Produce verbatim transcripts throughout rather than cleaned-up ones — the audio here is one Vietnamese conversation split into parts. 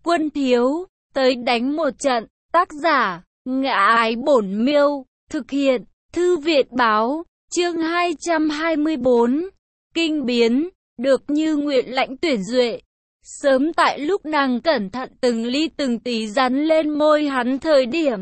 Quân thiếu, tới đánh một trận. Tác giả, Ngã Ái Bổn Miêu. Thực hiện, Thư viện báo. Chương hai trăm hai mươi bốn. Kinh biến, được như nguyện Lãnh Tuyển Duệ. Sớm tại lúc nàng cẩn thận từng ly từng tí dán lên môi hắn thời điểm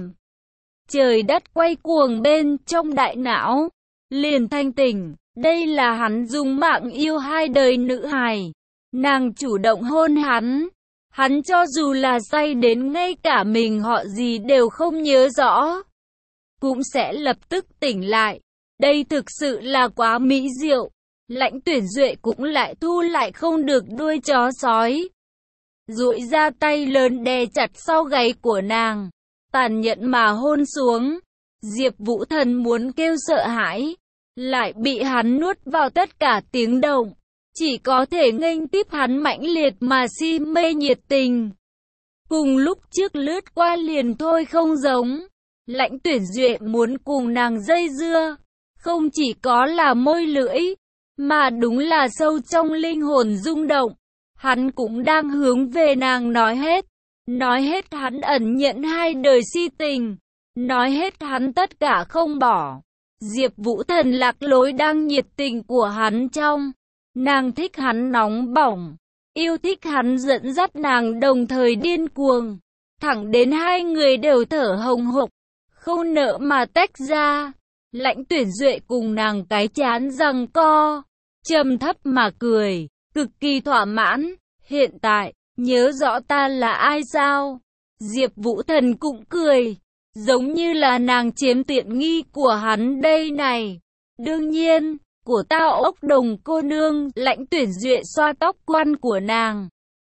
trời đất quay cuồng bên trong đại não, liền thanh tỉnh, đây là hắn dùng mạng yêu hai đời nữ hài. Nàng chủ động hôn hắn, hắn cho dù là say đến ngay cả mình họ gì đều không nhớ rõ, cũng sẽ lập tức tỉnh lại. Đây thực sự là quá mỹ diệu. Lãnh Tuyển Duệ cũng lại thu lại không được đuôi chó sói, duỗi ra tay lớn đè chặt sau gáy của nàng, tàn nhẫn mà hôn xuống. Diệp Vũ Thần muốn kêu sợ hãi, lại bị hắn nuốt vào tất cả tiếng động, chỉ có thể nghênh tiếp hắn mãnh liệt mà si mê nhiệt tình. Cùng lúc trước lướt qua liền thôi không giống, Lãnh Tuyển Duệ muốn cùng nàng dây dưa, không chỉ có là môi lưỡi, mà đúng là sâu trong linh hồn rung động. Hắn cũng đang hướng về nàng nói hết, nói hết hắn ẩn nhận hai đời si tình, nói hết hắn tất cả không bỏ. Diệp Vũ Thần lạc lối đang nhiệt tình của hắn trong, nàng thích hắn nóng bỏng, yêu thích hắn dẫn dắt nàng đồng thời điên cuồng, thẳng đến hai người đều thở hồng hộc, không nỡ mà tách ra. Lãnh Tuyển Duệ cùng nàng cái chán giằng co, trầm thấp mà cười, cực kỳ thỏa mãn. Hiện tại, nhớ rõ ta là ai sao? Diệp Vũ Thần cũng cười, giống như là nàng chiếm tiện nghi của hắn đây này. Đương nhiên, của tao ốc đồng cô nương. Lãnh Tuyển Duệ xoa tóc quan của nàng,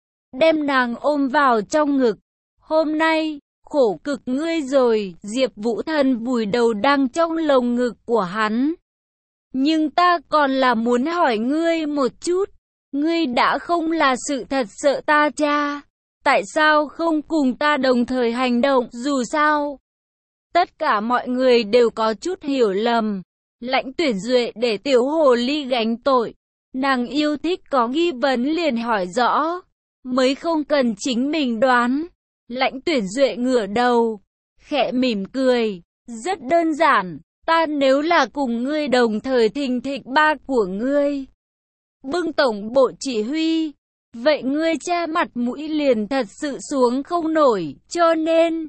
đem nàng ôm vào trong ngực. Hôm nay, khổ cực ngươi rồi. Diệp Vũ Thần vùi đầu đang trong lồng ngực của hắn. Nhưng ta còn là muốn hỏi ngươi một chút. Ngươi đã không là sự thật sợ ta cha, tại sao không cùng ta đồng thời hành động? Dù sao, tất cả mọi người đều có chút hiểu lầm. Lãnh Tuyển Duệ để tiểu hồ ly gánh tội, nàng yêu thích có nghi vấn liền hỏi rõ, mới không cần chính mình đoán. Lãnh Tuyển Duệ ngửa đầu, khẽ mỉm cười, rất đơn giản, ta nếu là cùng ngươi đồng thời thình thịch ba của ngươi bưng tổng bộ chỉ huy, vậy ngươi cha mặt mũi liền thật sự xuống không nổi, cho nên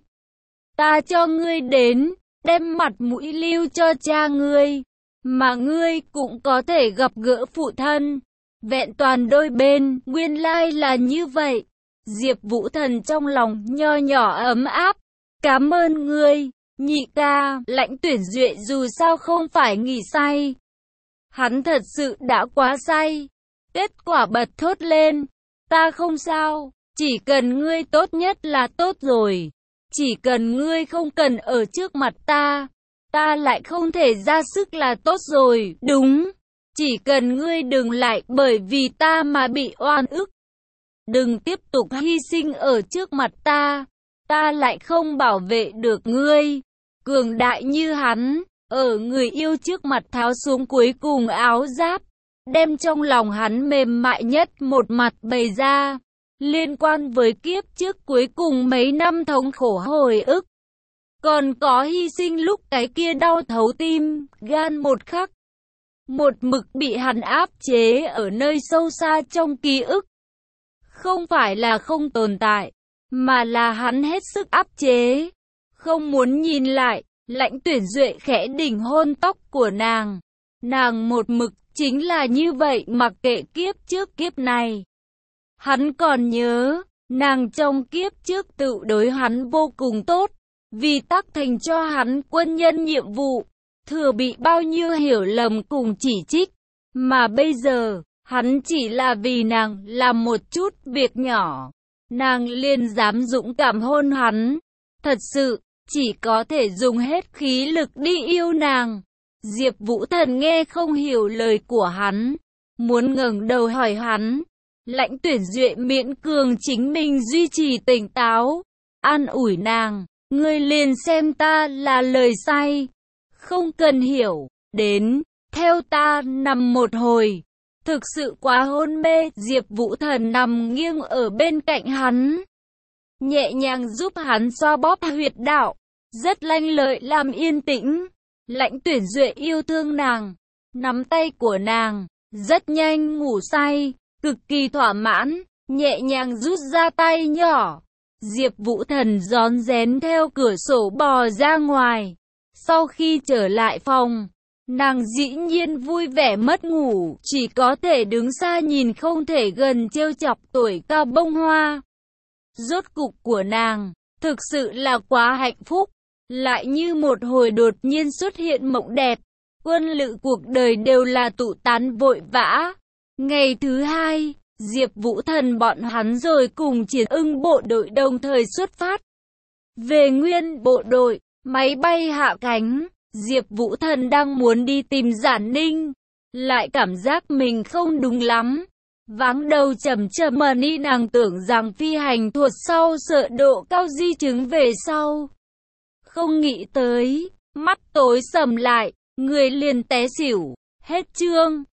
ta cho ngươi đến, đem mặt mũi lưu cho cha ngươi, mà ngươi cũng có thể gặp gỡ phụ thân, vẹn toàn đôi bên. Nguyên lai là như vậy. Diệp Vũ Thần trong lòng nho nhỏ ấm áp, cảm ơn ngươi, nhị ca. Lãnh Tuyển Duệ dù sao không phải nghỉ say, hắn thật sự đã quá say. Kết quả bật thốt lên, ta không sao, chỉ cần ngươi tốt nhất là tốt rồi. Chỉ cần ngươi không cần ở trước mặt ta, ta lại không thể ra sức là tốt rồi. Đúng, chỉ cần ngươi đừng lại bởi vì ta mà bị oan ức. Đừng tiếp tục hy sinh ở trước mặt ta, ta lại không bảo vệ được ngươi. Cường đại như hắn, ở người yêu trước mặt tháo xuống cuối cùng áo giáp, đem trong lòng hắn mềm mại nhất một mặt bày ra, liên quan với kiếp trước cuối cùng mấy năm thống khổ hồi ức. Còn có hy sinh lúc cái kia đau thấu tim, gan một khắc. Một mực bị hắn áp chế ở nơi sâu xa trong ký ức. Không phải là không tồn tại, mà là hắn hết sức áp chế, không muốn nhìn lại. Lãnh Tuyển Duệ khẽ đỉnh hôn tóc của nàng. Nàng một mực chính là như vậy mặc kệ kiếp trước kiếp này. Hắn còn nhớ, nàng trong kiếp trước tự đối hắn vô cùng tốt, vì tác thành cho hắn quân nhân nhiệm vụ, thừa bị bao nhiêu hiểu lầm cùng chỉ trích. Mà bây giờ, hắn chỉ là vì nàng làm một chút việc nhỏ, nàng liền dám dũng cảm hôn hắn. Thật sự, chỉ có thể dùng hết khí lực đi yêu nàng. Diệp Vũ Thần nghe không hiểu lời của hắn, muốn ngẩng đầu hỏi hắn. Lãnh Tuyển Duệ miễn cường chính mình duy trì tỉnh táo, an ủi nàng, ngươi liền xem ta là lời say, không cần hiểu, đến, theo ta nằm một hồi. Thực sự quá hôn mê. Diệp Vũ Thần nằm nghiêng ở bên cạnh hắn, nhẹ nhàng giúp hắn xoa bóp huyệt đạo, rất lanh lợi làm yên tĩnh. Lãnh Tuyển Duệ yêu thương nàng, nắm tay của nàng, rất nhanh ngủ say, cực kỳ thỏa mãn, nhẹ nhàng rút ra tay nhỏ. Diệp Vũ Thần rón rén theo cửa sổ bò ra ngoài. Sau khi trở lại phòng, nàng dĩ nhiên vui vẻ mất ngủ, chỉ có thể đứng xa nhìn không thể gần trêu chọc tuổi cao bông hoa. Rốt cục của nàng, thực sự là quá hạnh phúc, lại như một hồi đột nhiên xuất hiện mộng đẹp. Quân lự cuộc đời đều là tụ tán vội vã. Ngày thứ hai, Diệp Vũ Thần bọn hắn rồi cùng Triển Ưng bộ đội đồng thời xuất phát. Về nguyên bộ đội, máy bay hạ cánh, Diệp Vũ Thần đang muốn đi tìm Giản Ninh, lại cảm giác mình không đúng lắm. Váng đầu chầm chầm mà ni nàng tưởng rằng phi hành thuật sau sợ độ cao di chứng về sau. Không nghĩ tới, mắt tối sầm lại, người liền té xỉu, hết chương.